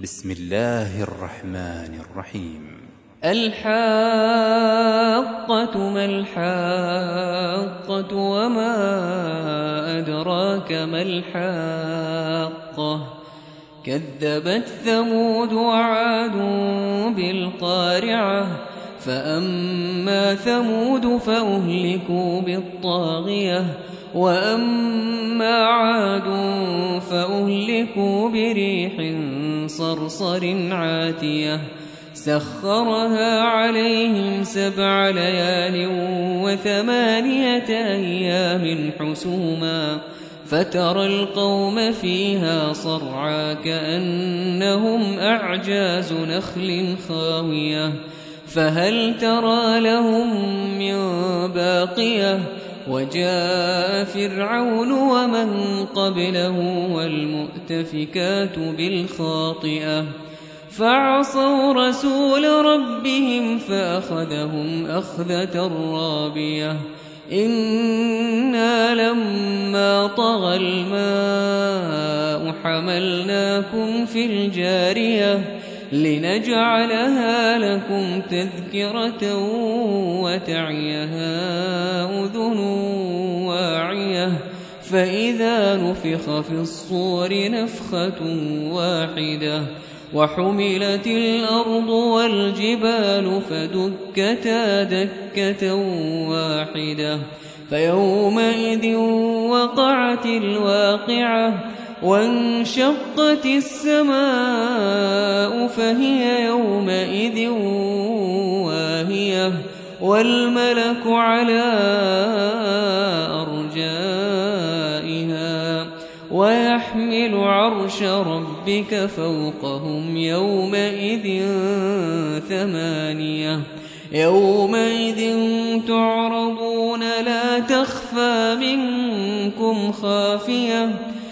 بسم الله الرحمن الرحيم. الحاقة ما الحاقة وما أدراك ما الحاقة كذبت ثمود وعاد بالقارعة فأما ثمود فأهلكوا بالطاغية وأما عاد فأهلكوا بريح صرصر عاتية سخرها عليهم 7 ليال و8 أيام حسوما فترى القوم فيها صرعى كأنهم أعجاز نخل خاوية فهل ترى لهم من باقية وجاء فرعون ومن قبله والمؤتفكات بالخاطئة فعصوا رسول ربهم فأخذهم أخذة رابية إنا لما طغى الماء حملناكم في الجارية لنجعلها لكم تذكرة وتعيها أذن واعية فإذا نفخ في الصور نفخة واحدة وحملت الأرض والجبال فدكتا دكة واحدة فيومئذ وقعت الواقعة وانشقت السماء فهي يومئذ واهية والملك على أرجائها ويحمل عرش ربك فوقهم يومئذ 8 يومئذ تعرضون لا تخفى منكم خافية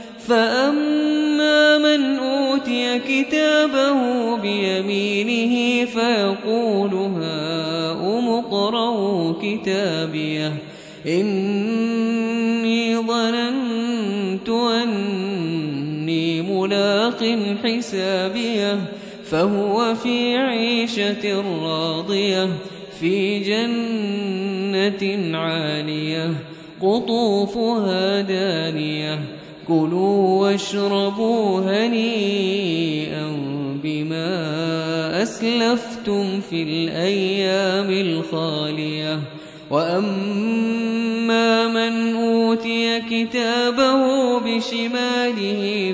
فأما من أوتي كتابه بيمينه فيقول هاؤم اقرءوا كتابيه إني ظننت أني ملاق حسابيه فهو في عيشة راضية في جنة عالية قطوفها دانية كلوا واشربوا هنيئا بما أسلفتم في الأيام الخالية وأما من أوتي كتابه بشماله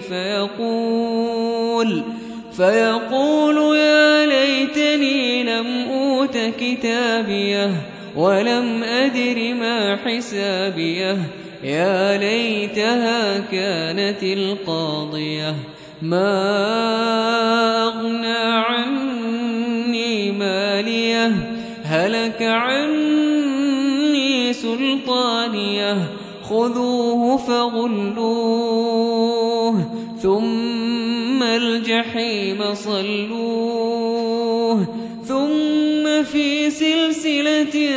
فيقول يا ليتني لم أوت كتابيه ولم أدر ما حسابيه يا ليتها كانت القاضية ما أغنى عني ماليه هلك عني سلطانيه خذوه فغلوه ثم الجحيم صلوه ثم في سلسلة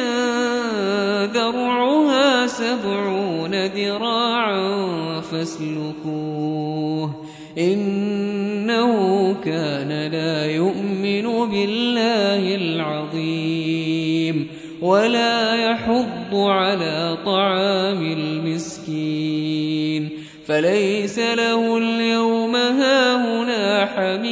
ذرعها 70 ذراعا فاسلكوه إنه كان لا يؤمن بالله العظيم ولا يحض على طعام المسكين فليس له اليوم هاهنا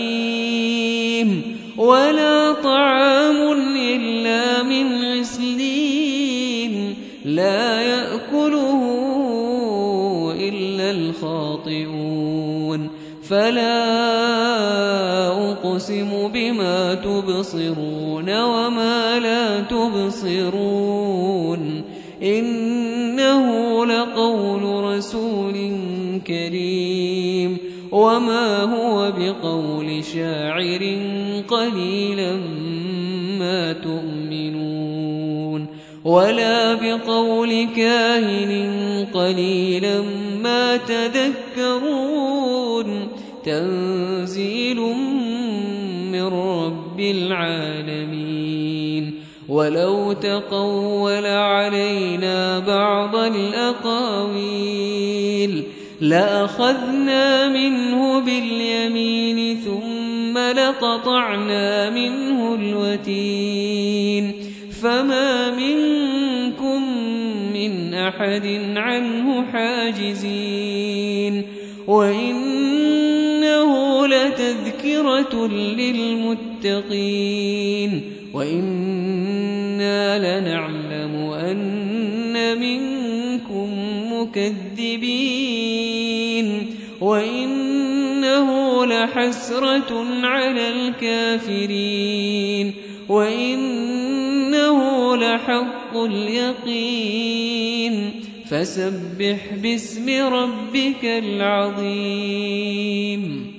حميم ولا طعام إلا من غسلين لا يأكله إلا الخاطئون فلا أقسم بما تبصرون وما لا تبصرون إنه لقول رسول كريم وما هو بقول شاعر قليلا ما تؤمنون ولا بقول كاهن قليلا ما تذكرون تنزيل من رب العالمين ولو تقول علينا بعض الأقاويل لأخذنا منه باليمين ثم ثم لقطعنا منه الوتين فما منكم من أحد عنه حاجزين وإنه لتذكرة للمتقين وإنا لنعلم أن منكم مكذبين وإنه لحسرة على الكافرين وإنه لحق اليقين فسبح باسم ربك العظيم